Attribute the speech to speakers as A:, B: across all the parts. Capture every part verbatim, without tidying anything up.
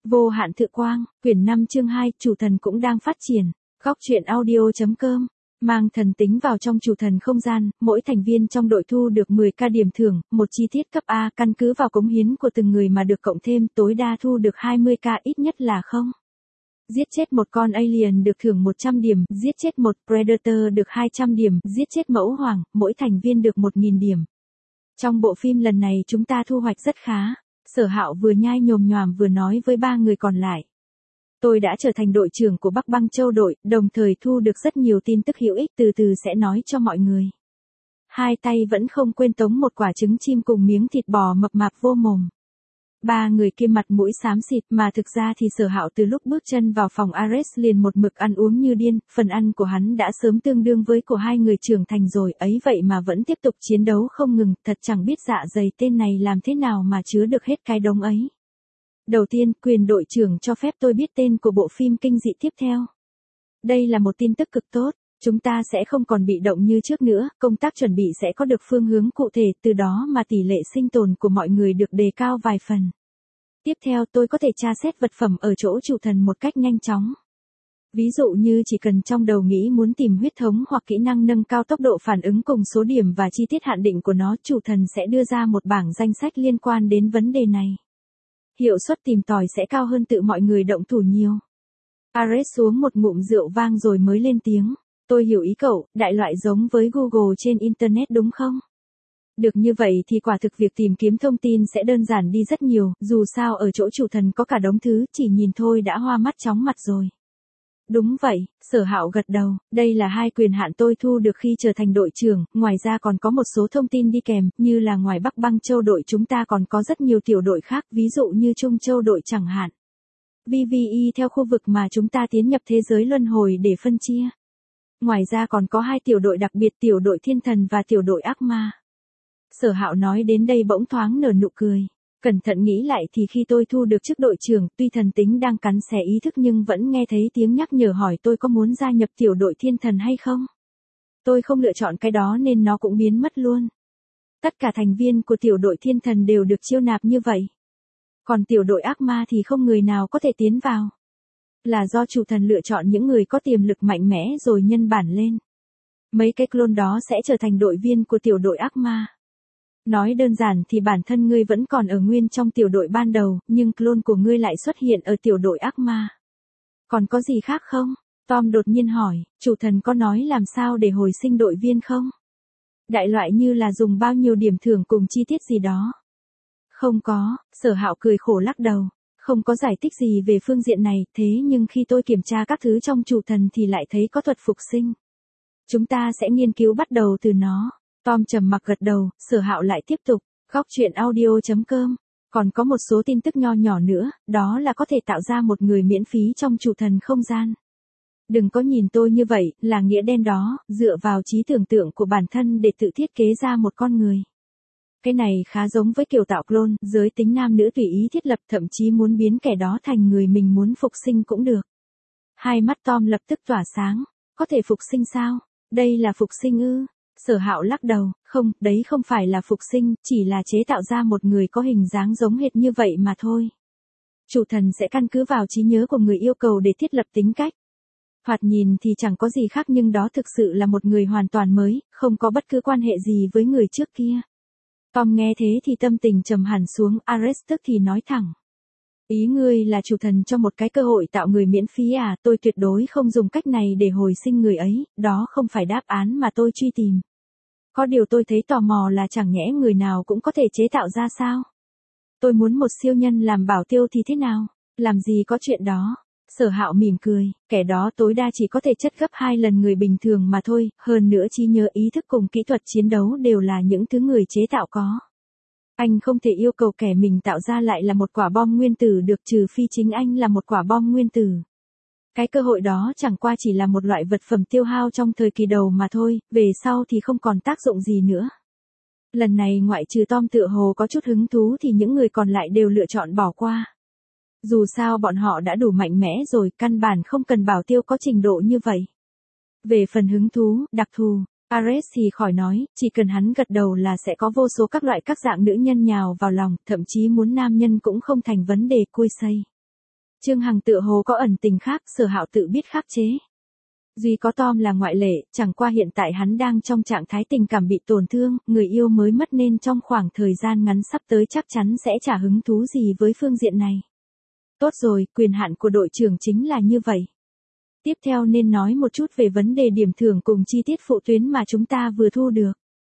A: Vô hạn thự quang, quyển năm chương hai, chủ thần cũng đang phát triển. Góc truyện audio.com mang thần tính vào trong chủ thần không gian, mỗi thành viên trong đội thu được mười ca điểm thưởng, một chi tiết cấp A căn cứ vào cống hiến của từng người mà được cộng thêm, tối đa thu được hai mươi ca, ít nhất là không. Giết chết một con alien được thưởng một trăm điểm, giết chết một predator được hai trăm điểm, giết chết mẫu hoàng, mỗi thành viên được một nghìn điểm. Trong bộ phim lần này chúng ta thu hoạch rất khá. Sở Hạo vừa nhai nhồm nhoàm vừa nói với ba người còn lại. Tôi đã trở thành đội trưởng của Bắc Băng Châu đội, đồng thời thu được rất nhiều tin tức hữu ích, từ từ sẽ nói cho mọi người. Hai tay vẫn không quên tống một quả trứng chim cùng miếng thịt bò mập mạp vô mồm. Ba người kia mặt mũi xám xịt, mà thực ra thì Sở Hạo từ lúc bước chân vào phòng Ares liền một mực ăn uống như điên, phần ăn của hắn đã sớm tương đương với của hai người trưởng thành rồi, ấy vậy mà vẫn tiếp tục chiến đấu không ngừng, thật chẳng biết dạ dày tên này làm thế nào mà chứa được hết cái đống ấy. Đầu tiên, quyền đội trưởng cho phép tôi biết tên của bộ phim kinh dị tiếp theo. Đây là một tin tức cực tốt, chúng ta sẽ không còn bị động như trước nữa, công tác chuẩn bị sẽ có được phương hướng cụ thể, từ đó mà tỷ lệ sinh tồn của mọi người được đề cao vài phần. Tiếp theo tôi có thể tra xét vật phẩm ở chỗ chủ thần một cách nhanh chóng. Ví dụ như chỉ cần trong đầu nghĩ muốn tìm huyết thống hoặc kỹ năng nâng cao tốc độ phản ứng cùng số điểm và chi tiết hạn định của nó, chủ thần sẽ đưa ra một bảng danh sách liên quan đến vấn đề này. Hiệu suất tìm tòi sẽ cao hơn tự mọi người động thủ nhiều. Ares uống một ngụm rượu vang rồi mới lên tiếng. Tôi hiểu ý cậu, đại loại giống với Google trên Internet đúng không? Được như vậy thì quả thực việc tìm kiếm thông tin sẽ đơn giản đi rất nhiều, dù sao ở chỗ chủ thần có cả đống thứ, chỉ nhìn thôi đã hoa mắt chóng mặt rồi. Đúng vậy, Sở Hạo gật đầu, đây là hai quyền hạn tôi thu được khi trở thành đội trưởng, ngoài ra còn có một số thông tin đi kèm, như là ngoài Bắc Băng Châu đội chúng ta còn có rất nhiều tiểu đội khác, ví dụ như Trung Châu đội chẳng hạn. vê vê e theo khu vực mà chúng ta tiến nhập thế giới luân hồi để phân chia. Ngoài ra còn có hai tiểu đội đặc biệt, tiểu đội thiên thần và tiểu đội ác ma. Sở Hạo nói đến đây bỗng thoáng nở nụ cười. Cẩn thận nghĩ lại thì khi tôi thu được chức đội trưởng, tuy thần tính đang cắn xé ý thức nhưng vẫn nghe thấy tiếng nhắc nhở hỏi tôi có muốn gia nhập tiểu đội thiên thần hay không. Tôi không lựa chọn cái đó nên nó cũng biến mất luôn. Tất cả thành viên của tiểu đội thiên thần đều được chiêu nạp như vậy. Còn tiểu đội ác ma thì không người nào có thể tiến vào. Là do chủ thần lựa chọn những người có tiềm lực mạnh mẽ rồi nhân bản lên. Mấy cái clone đó sẽ trở thành đội viên của tiểu đội ác ma. Nói đơn giản thì bản thân ngươi vẫn còn ở nguyên trong tiểu đội ban đầu, nhưng clone của ngươi lại xuất hiện ở tiểu đội ác ma. Còn có gì khác không? Tom đột nhiên hỏi, chủ thần có nói làm sao để hồi sinh đội viên không? Đại loại như là dùng bao nhiêu điểm thưởng cùng chi tiết gì đó. Không có, Sở Hạo cười khổ lắc đầu. Không có giải thích gì về phương diện này, thế nhưng khi tôi kiểm tra các thứ trong chủ thần thì lại thấy có thuật phục sinh. Chúng ta sẽ nghiên cứu bắt đầu từ nó. Tom trầm mặc gật đầu, Sở Hạo lại tiếp tục, góc truyện audio.com. Còn có một số tin tức nho nhỏ nữa, đó là có thể tạo ra một người miễn phí trong chủ thần không gian. Đừng có nhìn tôi như vậy, là nghĩa đen đó, dựa vào trí tưởng tượng của bản thân để tự thiết kế ra một con người. Cái này khá giống với kiểu tạo clone, giới tính nam nữ tùy ý thiết lập, thậm chí muốn biến kẻ đó thành người mình muốn phục sinh cũng được. Hai mắt Tom lập tức tỏa sáng, có thể phục sinh sao? Đây là phục sinh ư? Sở Hạo lắc đầu, không, đấy không phải là phục sinh, chỉ là chế tạo ra một người có hình dáng giống hệt như vậy mà thôi. Chủ thần sẽ căn cứ vào trí nhớ của người yêu cầu để thiết lập tính cách. Thoạt nhìn thì chẳng có gì khác nhưng đó thực sự là một người hoàn toàn mới, không có bất cứ quan hệ gì với người trước kia. Tom nghe thế thì tâm tình trầm hẳn xuống, Ares tức thì nói thẳng. Ý ngươi là chủ thần cho một cái cơ hội tạo người miễn phí à, tôi tuyệt đối không dùng cách này để hồi sinh người ấy, đó không phải đáp án mà tôi truy tìm. Có điều tôi thấy tò mò là chẳng nhẽ người nào cũng có thể chế tạo ra sao? Tôi muốn một siêu nhân làm bảo tiêu thì thế nào? Làm gì có chuyện đó? Sở Hạo mỉm cười, kẻ đó tối đa chỉ có thể chất gấp hai lần người bình thường mà thôi, hơn nữa trí nhớ ý thức cùng kỹ thuật chiến đấu đều là những thứ người chế tạo có. Anh không thể yêu cầu kẻ mình tạo ra lại là một quả bom nguyên tử được, trừ phi chính anh là một quả bom nguyên tử. Cái cơ hội đó chẳng qua chỉ là một loại vật phẩm tiêu hao trong thời kỳ đầu mà thôi, về sau thì không còn tác dụng gì nữa. Lần này ngoại trừ Tom tựa hồ có chút hứng thú thì những người còn lại đều lựa chọn bỏ qua. Dù sao bọn họ đã đủ mạnh mẽ rồi, căn bản không cần bảo tiêu có trình độ như vậy. Về phần hứng thú, đặc thù, Ares thì khỏi nói, chỉ cần hắn gật đầu là sẽ có vô số các loại các dạng nữ nhân nhào vào lòng, thậm chí muốn nam nhân cũng không thành vấn đề, cui xây. Trương Hằng tựa hồ có ẩn tình khác, Sở Hạo tự biết khắc chế. Duy có Tom là ngoại lệ, chẳng qua hiện tại hắn đang trong trạng thái tình cảm bị tổn thương, người yêu mới mất nên trong khoảng thời gian ngắn sắp tới chắc chắn sẽ chả hứng thú gì với phương diện này. Tốt rồi, quyền hạn của đội trưởng chính là như vậy. Tiếp theo nên nói một chút về vấn đề điểm thưởng cùng chi tiết phụ tuyến mà chúng ta vừa thu được.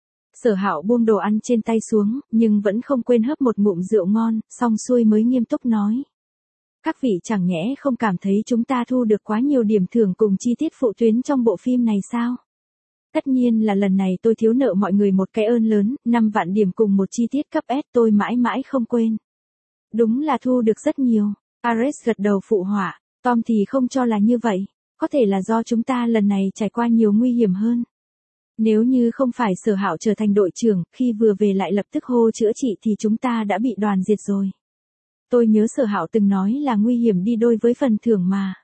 A: Sở Hạo buông đồ ăn trên tay xuống, nhưng vẫn không quên hớp một ngụm rượu ngon, xong xuôi mới nghiêm túc nói. Các vị chẳng nhẽ không cảm thấy chúng ta thu được quá nhiều điểm thưởng cùng chi tiết phụ tuyến trong bộ phim này sao? Tất nhiên là lần này tôi thiếu nợ mọi người một cái ơn lớn, năm vạn điểm cùng một chi tiết cấp S tôi mãi mãi không quên. Đúng là thu được rất nhiều. Ares gật đầu phụ họa, Tom thì không cho là như vậy, có thể là do chúng ta lần này trải qua nhiều nguy hiểm hơn. Nếu như không phải Sở Hạo trở thành đội trưởng, khi vừa về lại lập tức hô chữa trị thì chúng ta đã bị đoàn diệt rồi. Tôi nhớ Sở Hạo từng nói là nguy hiểm đi đôi với phần thưởng mà.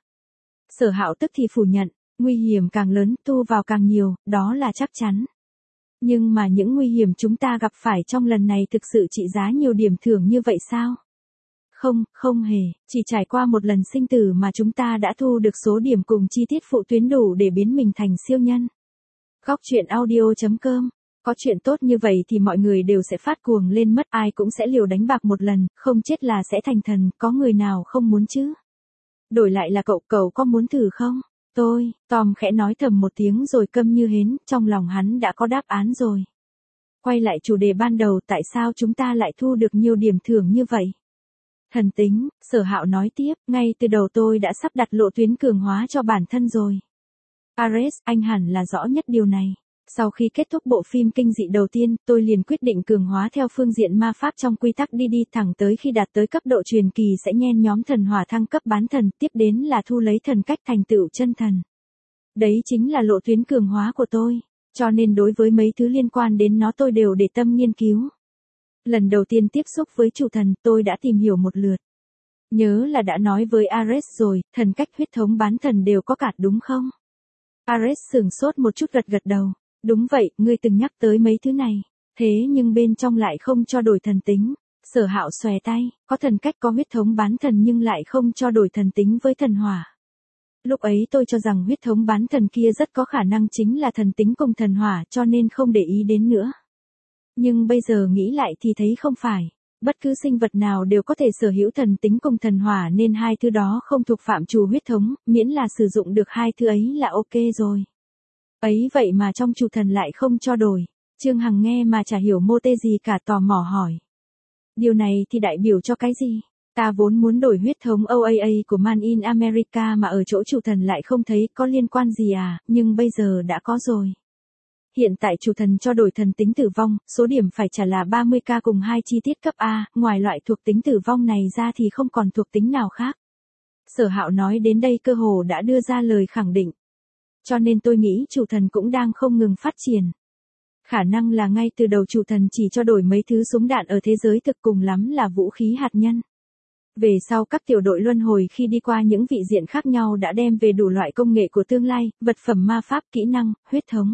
A: Sở Hạo tức thì phủ nhận, nguy hiểm càng lớn, thu vào càng nhiều, đó là chắc chắn. Nhưng mà những nguy hiểm chúng ta gặp phải trong lần này thực sự trị giá nhiều điểm thưởng như vậy sao? Không, không hề, chỉ trải qua một lần sinh tử mà chúng ta đã thu được số điểm cùng chi tiết phụ tuyến đủ để biến mình thành siêu nhân. Góc truyện audio chấm com. Có chuyện tốt như vậy thì mọi người đều sẽ phát cuồng lên mất, ai cũng sẽ liều đánh bạc một lần, không chết là sẽ thành thần, có người nào không muốn chứ? Đổi lại là cậu, cậu có muốn thử không? Tôi, Tom khẽ nói thầm một tiếng rồi câm như hến, trong lòng hắn đã có đáp án rồi. Quay lại chủ đề ban đầu, tại sao chúng ta lại thu được nhiều điểm thưởng như vậy? Thần tính, Sở Hạo nói tiếp, ngay từ đầu tôi đã sắp đặt lộ tuyến cường hóa cho bản thân rồi. Ares, anh hẳn là rõ nhất điều này. Sau khi kết thúc bộ phim kinh dị đầu tiên, tôi liền quyết định cường hóa theo phương diện ma pháp trong quy tắc đi đi thẳng tới khi đạt tới cấp độ truyền kỳ sẽ nhen nhóm thần hỏa thăng cấp bán thần, tiếp đến là thu lấy thần cách thành tựu chân thần. Đấy chính là lộ tuyến cường hóa của tôi, cho nên đối với mấy thứ liên quan đến nó tôi đều để tâm nghiên cứu. Lần đầu tiên tiếp xúc với chủ thần, tôi đã tìm hiểu một lượt. Nhớ là đã nói với Ares rồi, thần cách huyết thống bán thần đều có cả đúng không? Ares sửng sốt một chút gật gật đầu. Đúng vậy, ngươi từng nhắc tới mấy thứ này. Thế nhưng bên trong lại không cho đổi thần tính. Sở Hạo xòe tay, có thần cách có huyết thống bán thần nhưng lại không cho đổi thần tính với thần hỏa. Lúc ấy tôi cho rằng huyết thống bán thần kia rất có khả năng chính là thần tính cùng thần hỏa cho nên không để ý đến nữa. Nhưng bây giờ nghĩ lại thì thấy không phải. Bất cứ sinh vật nào đều có thể sở hữu thần tính cùng thần hỏa nên hai thứ đó không thuộc phạm trù huyết thống, miễn là sử dụng được hai thứ ấy là ok rồi. Ấy vậy mà trong chủ thần lại không cho đổi. Trương Hằng nghe mà chả hiểu mô tê gì cả, tò mò hỏi. Điều này thì đại biểu cho cái gì? Ta vốn muốn đổi huyết thống o a a của Man in America mà ở chỗ chủ thần lại không thấy có liên quan gì à, nhưng bây giờ đã có rồi. Hiện tại chủ thần cho đổi thần tính tử vong, số điểm phải trả là ba mươi k cùng hai chi tiết cấp A, ngoài loại thuộc tính tử vong này ra thì không còn thuộc tính nào khác. Sở Hạo nói đến đây cơ hồ đã đưa ra lời khẳng định. Cho nên tôi nghĩ chủ thần cũng đang không ngừng phát triển. Khả năng là ngay từ đầu chủ thần chỉ cho đổi mấy thứ súng đạn ở thế giới thực, cùng lắm là vũ khí hạt nhân. Về sau các tiểu đội luân hồi khi đi qua những vị diện khác nhau đã đem về đủ loại công nghệ của tương lai, vật phẩm ma pháp, kỹ năng, huyết thống.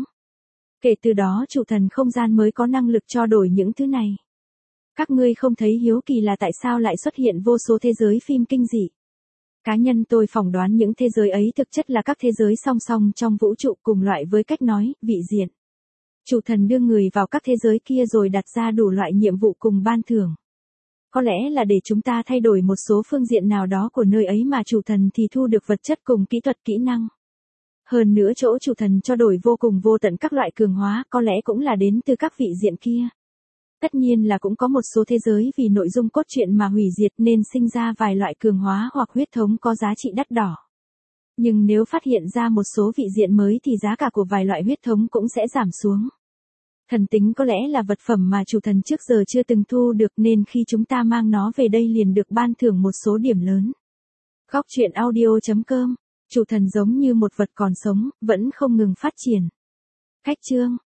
A: Kể từ đó chủ thần không gian mới có năng lực cho đổi những thứ này. Các ngươi không thấy hiếu kỳ là tại sao lại xuất hiện vô số thế giới phim kinh dị? Cá nhân tôi phỏng đoán những thế giới ấy thực chất là các thế giới song song trong vũ trụ cùng loại với cách nói, vị diện. Chủ thần đưa người vào các thế giới kia rồi đặt ra đủ loại nhiệm vụ cùng ban thưởng. Có lẽ là để chúng ta thay đổi một số phương diện nào đó của nơi ấy mà chủ thần thì thu được vật chất cùng kỹ thuật kỹ năng. Hơn nữa chỗ chủ thần cho đổi vô cùng vô tận các loại cường hóa có lẽ cũng là đến từ các vị diện kia. Tất nhiên là cũng có một số thế giới vì nội dung cốt truyện mà hủy diệt nên sinh ra vài loại cường hóa hoặc huyết thống có giá trị đắt đỏ. Nhưng nếu phát hiện ra một số vị diện mới thì giá cả của vài loại huyết thống cũng sẽ giảm xuống. Thần tính có lẽ là vật phẩm mà chủ thần trước giờ chưa từng thu được nên khi chúng ta mang nó về đây liền được ban thưởng một số điểm lớn. Góc truyện audio chấm com. Chủ thần giống như một vật còn sống, vẫn không ngừng phát triển. Khách chương.